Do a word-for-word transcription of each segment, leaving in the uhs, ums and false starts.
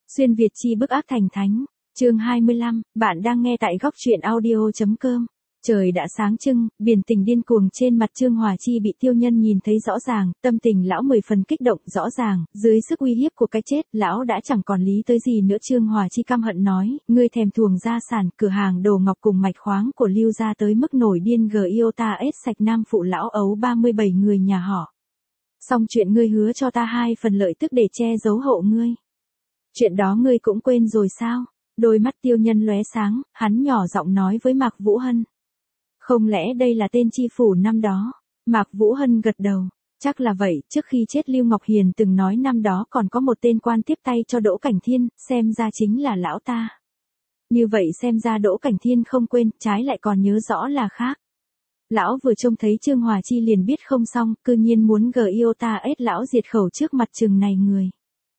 Xuyên Việt chi bức ác thành thánh, chương hai mươi lăm, bạn đang nghe tại góc truyện audio.com. Trời đã sáng trưng, biển tình điên cuồng trên mặt Trương Hòa Chi bị Tiêu Nhân nhìn thấy rõ ràng, tâm tình lão mười phần kích động rõ ràng, dưới sức uy hiếp của cái chết, lão đã chẳng còn lý tới gì nữa. Trương Hòa Chi căm hận nói, ngươi thèm thuồng gia sản, cửa hàng đồ ngọc cùng mạch khoáng của Lưu gia tới mức nổi điên g iota ết sạch nam phụ lão ấu ba mươi bảy người nhà họ. Xong chuyện ngươi hứa cho ta hai phần lợi tức để che giấu hộ ngươi. Chuyện đó ngươi cũng quên rồi sao? Đôi mắt Tiêu Nhân lóe sáng, hắn nhỏ giọng nói với Mạc Vũ Hân. Không lẽ đây là tên chi phủ năm đó? Mạc Vũ Hân gật đầu. Chắc là vậy, trước khi chết Lưu Ngọc Hiền từng nói năm đó còn có một tên quan tiếp tay cho Đỗ Cảnh Thiên, xem ra chính là lão ta. Như vậy xem ra Đỗ Cảnh Thiên không quên, trái lại còn nhớ rõ là khác. Lão vừa trông thấy Trương Hòa Chi liền biết không xong, cư nhiên muốn g iota ết lão diệt khẩu trước mặt chừng này người.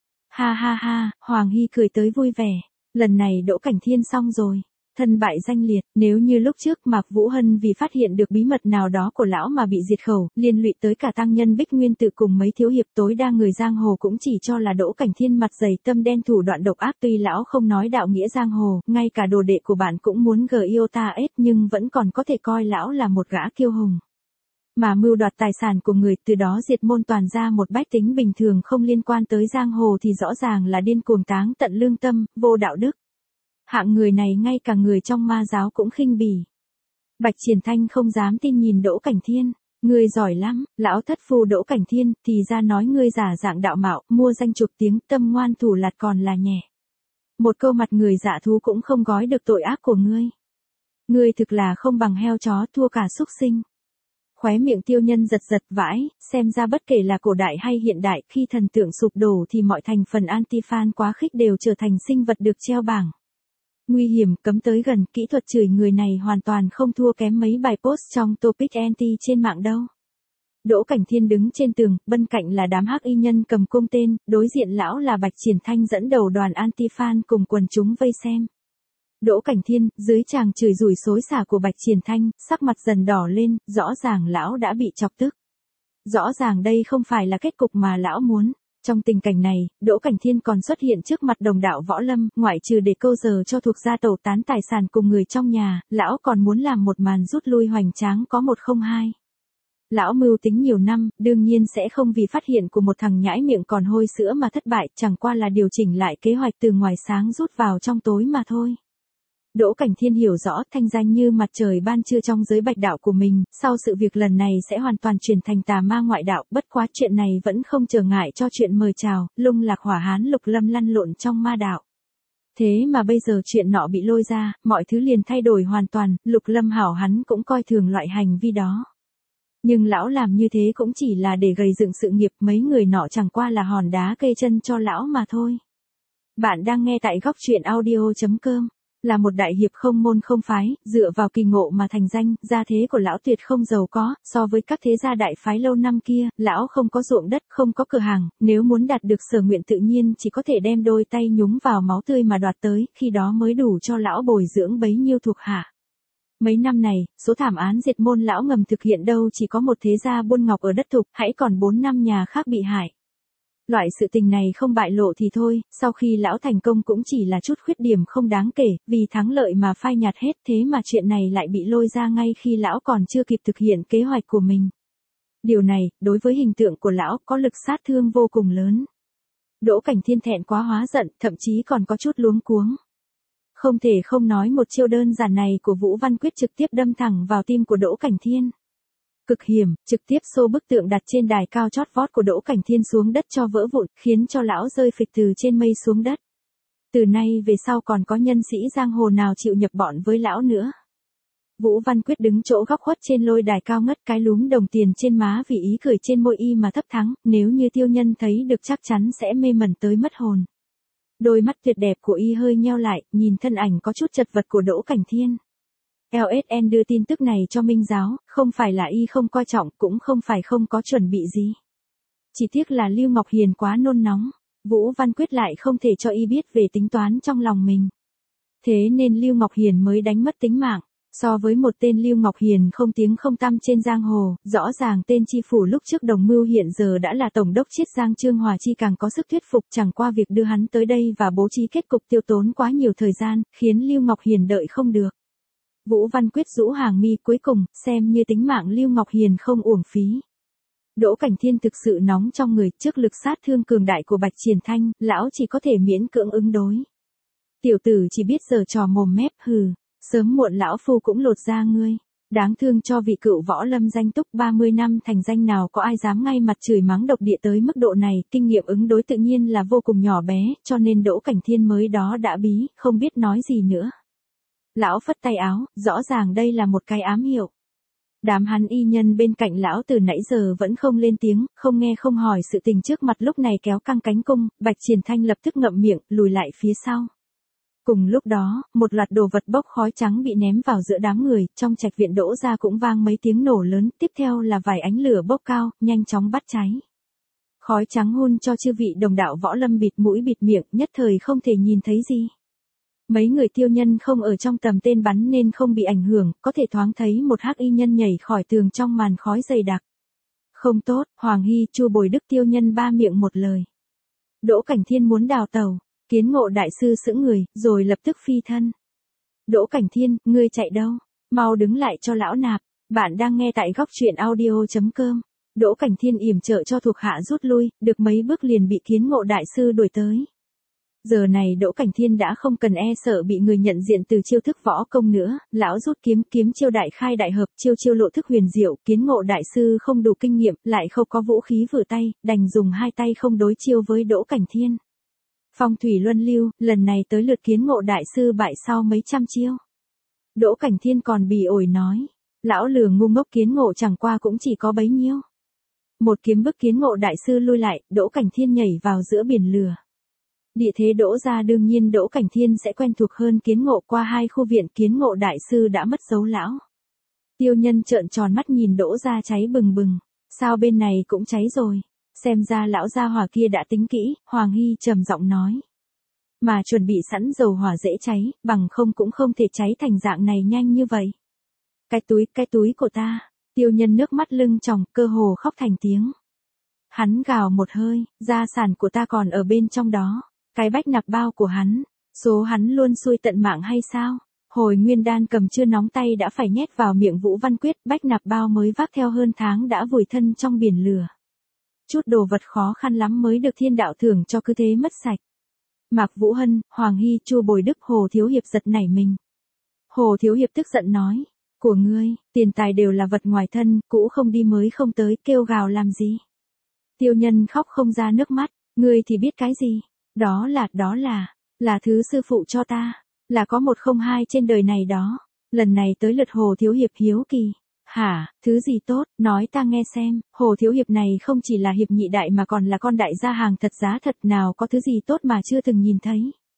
Ha ha ha, Hoàng Hy cười tới vui vẻ. Lần này Đỗ Cảnh Thiên xong rồi. Thân bại danh liệt, nếu như lúc trước Mạc Vũ Hân vì phát hiện được bí mật nào đó của lão mà bị diệt khẩu, liên lụy tới cả tăng nhân Bích Nguyên Tự cùng mấy thiếu hiệp, tối đa người giang hồ cũng chỉ cho là Đỗ Cảnh Thiên mặt dày tâm đen thủ đoạn độc ác. Tuy lão không nói đạo nghĩa giang hồ, ngay cả đồ đệ của bạn cũng muốn g iota ết, nhưng vẫn còn có thể coi lão là một gã kiêu hùng. Mà mưu đoạt tài sản của người, từ đó diệt môn toàn ra một bách tính bình thường không liên quan tới giang hồ thì rõ ràng là điên cuồng táng tận lương tâm, vô đạo đức. Hạng người này ngay cả người trong ma giáo cũng khinh bỉ. Bạch Triển Thanh không dám tin nhìn Đỗ Cảnh Thiên. Ngươi giỏi lắm, lão thất phu Đỗ Cảnh Thiên, thì ra nói ngươi giả dạng đạo mạo, mua danh chục tiếng, tâm ngoan thủ lạt còn là nhẹ. Một câu mặt người dạ thú cũng không gói được tội ác của ngươi. Ngươi thực là không bằng heo chó, thua cả súc sinh. Khóe miệng Tiêu Nhân giật giật vãi, xem ra bất kể là cổ đại hay hiện đại, khi thần tượng sụp đổ thì mọi thành phần anti-fan quá khích đều trở thành sinh vật được treo bảng. Nguy hiểm, cấm tới gần, kỹ thuật chửi người này hoàn toàn không thua kém mấy bài post trong topic anti trên mạng đâu. Đỗ Cảnh Thiên đứng trên tường, bên cạnh là đám hắc y nhân cầm cung tên, đối diện lão là Bạch Triển Thanh dẫn đầu đoàn anti-fan cùng quần chúng vây xem. Đỗ Cảnh Thiên, dưới tràng chửi rủi xối xả của Bạch Triển Thanh, sắc mặt dần đỏ lên, rõ ràng lão đã bị chọc tức. Rõ ràng đây không phải là kết cục mà lão muốn. Trong tình cảnh này, Đỗ Cảnh Thiên còn xuất hiện trước mặt đồng đạo võ lâm, ngoại trừ để câu giờ cho thuộc gia tẩu tán tài sản cùng người trong nhà, lão còn muốn làm một màn rút lui hoành tráng có một không hai. Lão mưu tính nhiều năm, đương nhiên sẽ không vì phát hiện của một thằng nhãi miệng còn hôi sữa mà thất bại, chẳng qua là điều chỉnh lại kế hoạch từ ngoài sáng rút vào trong tối mà thôi. Đỗ Cảnh Thiên hiểu rõ thanh danh như mặt trời ban trưa trong giới bạch đạo của mình, sau sự việc lần này sẽ hoàn toàn chuyển thành tà ma ngoại đạo, bất quá chuyện này vẫn không trở ngại cho chuyện mời chào, lung lạc hỏa hán Lục Lâm lăn lộn trong ma đạo. Thế mà bây giờ chuyện nọ bị lôi ra, mọi thứ liền thay đổi hoàn toàn, Lục Lâm hảo hắn cũng coi thường loại hành vi đó. Nhưng lão làm như thế cũng chỉ là để gầy dựng sự nghiệp, mấy người nọ chẳng qua là hòn đá kê chân cho lão mà thôi. Bạn đang nghe tại góc truyện audio.com. Là một đại hiệp không môn không phái, dựa vào kỳ ngộ mà thành danh, gia thế của lão tuyệt không giàu có, so với các thế gia đại phái lâu năm kia, lão không có ruộng đất, không có cửa hàng, nếu muốn đạt được sở nguyện tự nhiên chỉ có thể đem đôi tay nhúng vào máu tươi mà đoạt tới, khi đó mới đủ cho lão bồi dưỡng bấy nhiêu thuộc hạ. Mấy năm này, số thảm án diệt môn lão ngầm thực hiện đâu chỉ có một thế gia buôn ngọc ở đất thục, hãy còn bốn năm nhà khác bị hại. Loại sự tình này không bại lộ thì thôi, sau khi lão thành công cũng chỉ là chút khuyết điểm không đáng kể, vì thắng lợi mà phai nhạt hết, thế mà chuyện này lại bị lôi ra ngay khi lão còn chưa kịp thực hiện kế hoạch của mình. Điều này, đối với hình tượng của lão, có lực sát thương vô cùng lớn. Đỗ Cảnh Thiên thẹn quá hóa giận, thậm chí còn có chút luống cuống. Không thể không nói một chiêu đơn giản này của Vũ Văn Quyết trực tiếp đâm thẳng vào tim của Đỗ Cảnh Thiên. Cực hiểm, trực tiếp xô bức tượng đặt trên đài cao chót vót của Đỗ Cảnh Thiên xuống đất cho vỡ vụn, khiến cho lão rơi phịch từ trên mây xuống đất. Từ nay về sau còn có nhân sĩ giang hồ nào chịu nhập bọn với lão nữa. Vũ Văn Quyết đứng chỗ góc khuất trên lôi đài cao ngất, cái lúm đồng tiền trên má vì ý cười trên môi y mà thấp thắng, nếu như Tiêu Nhân thấy được chắc chắn sẽ mê mẩn tới mất hồn. Đôi mắt tuyệt đẹp của y hơi nheo lại, nhìn thân ảnh có chút chật vật của Đỗ Cảnh Thiên. lờ ét en đưa tin tức này cho Minh Giáo, không phải là y không coi trọng, cũng không phải không có chuẩn bị gì. Chỉ tiếc là Lưu Ngọc Hiền quá nôn nóng, Vũ Văn Quyết lại không thể cho y biết về tính toán trong lòng mình. Thế nên Lưu Ngọc Hiền mới đánh mất tính mạng. So với một tên Lưu Ngọc Hiền không tiếng không tăm trên giang hồ, rõ ràng tên chi phủ lúc trước đồng mưu hiện giờ đã là tổng đốc Chiết Giang Trương Hòa Chi càng có sức thuyết phục, chẳng qua việc đưa hắn tới đây và bố trí kết cục tiêu tốn quá nhiều thời gian, khiến Lưu Ngọc Hiền đợi không được. Vũ Văn Quyết rũ hàng mi, cuối cùng, xem như tính mạng Lưu Ngọc Hiền không uổng phí. Đỗ Cảnh Thiên thực sự nóng trong người, trước lực sát thương cường đại của Bạch Triển Thanh, lão chỉ có thể miễn cưỡng ứng đối. Tiểu tử chỉ biết giở trò mồm mép, hừ, sớm muộn lão phu cũng lột da ngươi. Đáng thương cho vị cựu võ lâm danh túc ba mươi năm thành danh, nào có ai dám ngay mặt chửi mắng độc địa tới mức độ này, kinh nghiệm ứng đối tự nhiên là vô cùng nhỏ bé, cho nên Đỗ Cảnh Thiên mới đó đã bí, không biết nói gì nữa. Lão phất tay áo, rõ ràng đây là một cái ám hiệu. Đám hắn y nhân bên cạnh lão từ nãy giờ vẫn không lên tiếng, không nghe không hỏi sự tình trước mặt lúc này kéo căng cánh cung, Bạch Triển Thanh lập tức ngậm miệng, lùi lại phía sau. Cùng lúc đó, một loạt đồ vật bốc khói trắng bị ném vào giữa đám người, trong trạch viện Đỗ gia cũng vang mấy tiếng nổ lớn, tiếp theo là vài ánh lửa bốc cao, nhanh chóng bắt cháy. Khói trắng hun cho chư vị đồng đạo võ lâm bịt mũi bịt miệng, nhất thời không thể nhìn thấy gì. Mấy người tiêu nhân không ở trong tầm tên bắn nên không bị ảnh hưởng, có thể thoáng thấy một hắc y nhân nhảy khỏi tường trong màn khói dày đặc. Không tốt, Hoàng Hy, Chu Bồi Đức tiêu nhân ba miệng một lời. Đỗ Cảnh Thiên muốn đào tẩu, Kiến Ngộ đại sư sững người, rồi lập tức phi thân. Đỗ Cảnh Thiên, ngươi chạy đâu? Mau đứng lại cho lão nạp, bạn đang nghe tại góc truyện audio chấm com. Đỗ Cảnh Thiên yểm trợ cho thuộc hạ rút lui, được mấy bước liền bị Kiến Ngộ đại sư đuổi tới. Giờ này Đỗ Cảnh Thiên đã không cần e sợ bị người nhận diện từ chiêu thức võ công nữa, lão rút kiếm, kiếm chiêu đại khai đại hợp, chiêu chiêu lộ thức huyền diệu, Kiến Ngộ đại sư không đủ kinh nghiệm, lại không có vũ khí vừa tay, đành dùng hai tay không đối chiêu với Đỗ Cảnh Thiên. Phong thủy luân lưu, lần này tới lượt Kiến Ngộ đại sư bại sau mấy trăm chiêu. Đỗ Cảnh Thiên còn bỉ ổi nói, lão lừa ngu ngốc, Kiến Ngộ chẳng qua cũng chỉ có bấy nhiêu. Một kiếm bức Kiến Ngộ đại sư lui lại, Đỗ Cảnh Thiên nhảy vào giữa biển lửa. Địa thế Đỗ gia đương nhiên Đỗ Cảnh Thiên sẽ quen thuộc hơn Kiến Ngộ, qua hai khu viện Kiến Ngộ đại sư đã mất dấu lão. Tiêu nhân trợn tròn mắt nhìn Đỗ gia cháy bừng bừng, sao bên này cũng cháy rồi, xem ra lão gia hỏa kia đã tính kỹ, Hoàng Hy trầm giọng nói. Mà chuẩn bị sẵn dầu hỏa dễ cháy, bằng không cũng không thể cháy thành dạng này nhanh như vậy. Cái túi, cái túi của ta, tiêu nhân nước mắt lưng tròng, cơ hồ khóc thành tiếng. Hắn gào một hơi, gia sản của ta còn ở bên trong đó. Cái bách nạp bao của hắn, số hắn luôn xui tận mạng hay sao? Hồi nguyên đan cầm chưa nóng tay đã phải nhét vào miệng Vũ Văn Quyết, bách nạp bao mới vác theo hơn tháng đã vùi thân trong biển lửa. Chút đồ vật khó khăn lắm mới được thiên đạo thưởng cho, cứ thế mất sạch. Mạc Vũ Hân, Hoàng Hy, Chu Bồi Đức, Hồ Thiếu Hiệp giật nảy mình. Hồ Thiếu Hiệp tức giận nói, của ngươi, tiền tài đều là vật ngoài thân, cũ không đi mới không tới, kêu gào làm gì? Tiêu nhân khóc không ra nước mắt, ngươi thì biết cái gì? Đó là, đó là, là thứ sư phụ cho ta, là có một không hai trên đời này đó. Lần này tới lượt Hồ Thiếu Hiệp hiếu kỳ. Hả, thứ gì tốt, nói ta nghe xem. Hồ Thiếu Hiệp này không chỉ là hiệp nhị đại mà còn là con đại gia hàng thật giá thật, nào có thứ gì tốt mà chưa từng nhìn thấy.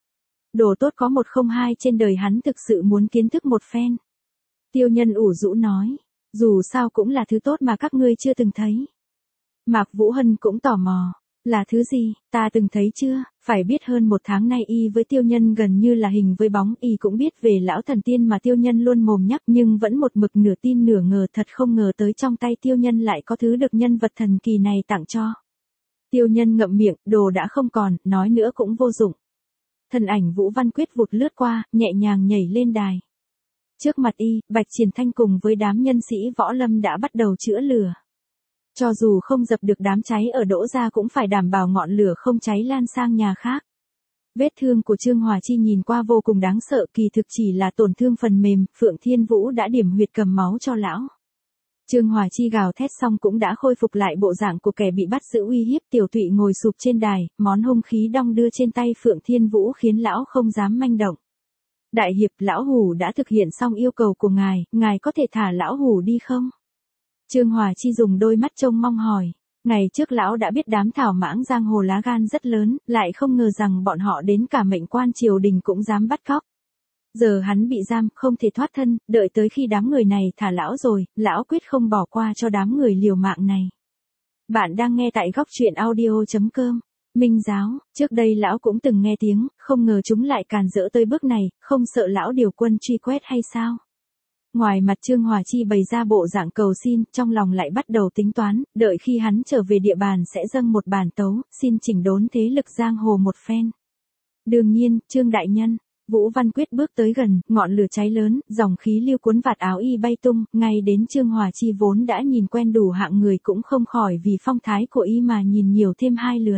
Đồ tốt có một không hai trên đời, hắn thực sự muốn kiến thức một phen. Tiêu nhân ủ rũ nói, dù sao cũng là thứ tốt mà các ngươi chưa từng thấy. Mạc Vũ Hân cũng tò mò. Là thứ gì, ta từng thấy chưa? Phải biết hơn một tháng nay y với tiêu nhân gần như là hình với bóng, y cũng biết về lão thần tiên mà tiêu nhân luôn mồm nhắc, nhưng vẫn một mực nửa tin nửa ngờ, thật không ngờ tới trong tay tiêu nhân lại có thứ được nhân vật thần kỳ này tặng cho. Tiêu nhân ngậm miệng, đồ đã không còn, nói nữa cũng vô dụng. Thân ảnh Vũ Văn Quyết vụt lướt qua, nhẹ nhàng nhảy lên đài. Trước mặt y, Bạch Triển Thanh cùng với đám nhân sĩ võ lâm đã bắt đầu chữa lửa. Cho dù không dập được đám cháy ở Đỗ gia cũng phải đảm bảo ngọn lửa không cháy lan sang nhà khác. Vết thương của Trương Hòa Chi nhìn qua vô cùng đáng sợ, kỳ thực chỉ là tổn thương phần mềm, Phượng Thiên Vũ đã điểm huyệt cầm máu cho lão. Trương Hòa Chi gào thét xong cũng đã khôi phục lại bộ dạng của kẻ bị bắt giữ uy hiếp. Tiểu Tụy ngồi sụp trên đài, món hung khí đong đưa trên tay Phượng Thiên Vũ khiến lão không dám manh động. Đại hiệp, lão hủ đã thực hiện xong yêu cầu của ngài, ngài có thể thả lão hủ đi không? Trương Hòa Chi dùng đôi mắt trông mong hỏi. Ngày trước lão đã biết đám thảo mãng giang hồ lá gan rất lớn, lại không ngờ rằng bọn họ đến cả mệnh quan triều đình cũng dám bắt cóc. Giờ hắn bị giam, không thể thoát thân, đợi tới khi đám người này thả lão rồi, lão quyết không bỏ qua cho đám người liều mạng này. Bạn đang nghe tại góc truyện audio chấm com. Minh giáo, trước đây lão cũng từng nghe tiếng, không ngờ chúng lại càn rỡ tới bước này, không sợ lão điều quân truy quét hay sao? Ngoài mặt Trương Hòa Chi bày ra bộ dạng cầu xin, trong lòng lại bắt đầu tính toán, đợi khi hắn trở về địa bàn sẽ dâng một bản tấu, xin chỉnh đốn thế lực giang hồ một phen. Đương nhiên, Trương đại nhân, Vũ Văn Quyết bước tới gần, ngọn lửa cháy lớn, dòng khí lưu cuốn vạt áo y bay tung, ngay đến Trương Hòa Chi vốn đã nhìn quen đủ hạng người cũng không khỏi vì phong thái của y mà nhìn nhiều thêm hai lượt.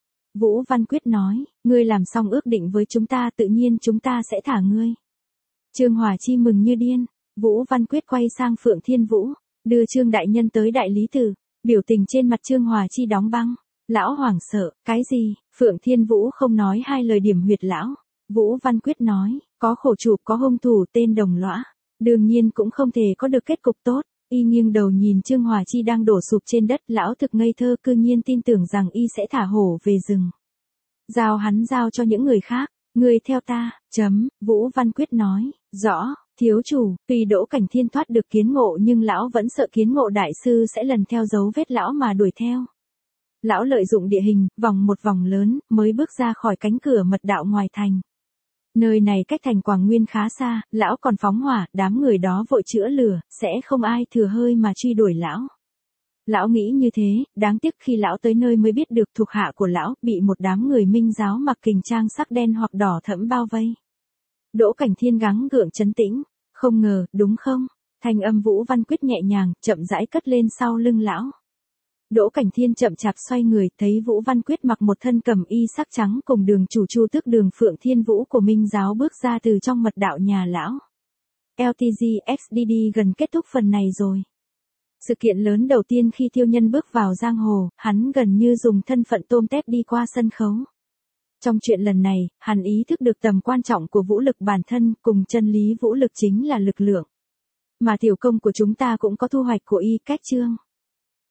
Vũ Văn Quyết nói, ngươi làm xong ước định với chúng ta tự nhiên chúng ta sẽ thả ngươi. Trương Hòa Chi mừng như điên, Vũ Văn Quyết quay sang Phượng Thiên Vũ, đưa Trương đại nhân tới đại lý tự, biểu tình trên mặt Trương Hòa Chi đóng băng, lão hoảng sợ, cái gì, Phượng Thiên Vũ không nói hai lời điểm huyệt lão. Vũ Văn Quyết nói, có khổ chủ có hung thủ tên Đồng Lõa, đương nhiên cũng không thể có được kết cục tốt. Y nghiêng đầu nhìn Trương Hòa Chi đang đổ sụp trên đất, lão thực ngây thơ cư nhiên tin tưởng rằng y sẽ thả hổ về rừng. Giao hắn giao cho những người khác, người theo ta, chấm, Vũ Văn Quyết nói, rõ, thiếu chủ, tuy Đỗ Cảnh Thiên thoát được kiến ngộ nhưng lão vẫn sợ kiến ngộ đại sư sẽ lần theo dấu vết lão mà đuổi theo. Lão lợi dụng địa hình, vòng một vòng lớn, mới bước ra khỏi cánh cửa mật đạo ngoài thành. Nơi này cách thành Quảng Nguyên khá xa, lão còn phóng hỏa, đám người đó vội chữa lửa, sẽ không ai thừa hơi mà truy đuổi lão. Lão nghĩ như thế, đáng tiếc khi lão tới nơi mới biết được thuộc hạ của lão bị một đám người Minh giáo mặc kình trang sắc đen hoặc đỏ thẫm bao vây. Đỗ Cảnh Thiên gắng gượng trấn tĩnh, không ngờ, đúng không? Thanh âm Vũ Văn Quyết nhẹ nhàng, chậm rãi cất lên sau lưng lão. Đỗ Cảnh Thiên chậm chạp xoay người, thấy Vũ Văn Quyết mặc một thân cẩm y sắc trắng cùng đường chủ Chu tức đường Phượng Thiên Vũ của Minh giáo bước ra từ trong mật đạo nhà lão. lờ tê giê ích đê đê gần kết thúc phần này rồi. Sự kiện lớn đầu tiên khi Thiêu Nhân bước vào giang hồ, hắn gần như dùng thân phận tôm tép đi qua sân khấu. Trong chuyện lần này, hắn ý thức được tầm quan trọng của vũ lực bản thân, cùng chân lý vũ lực chính là lực lượng. Mà tiểu công của chúng ta cũng có thu hoạch của y, cách chương.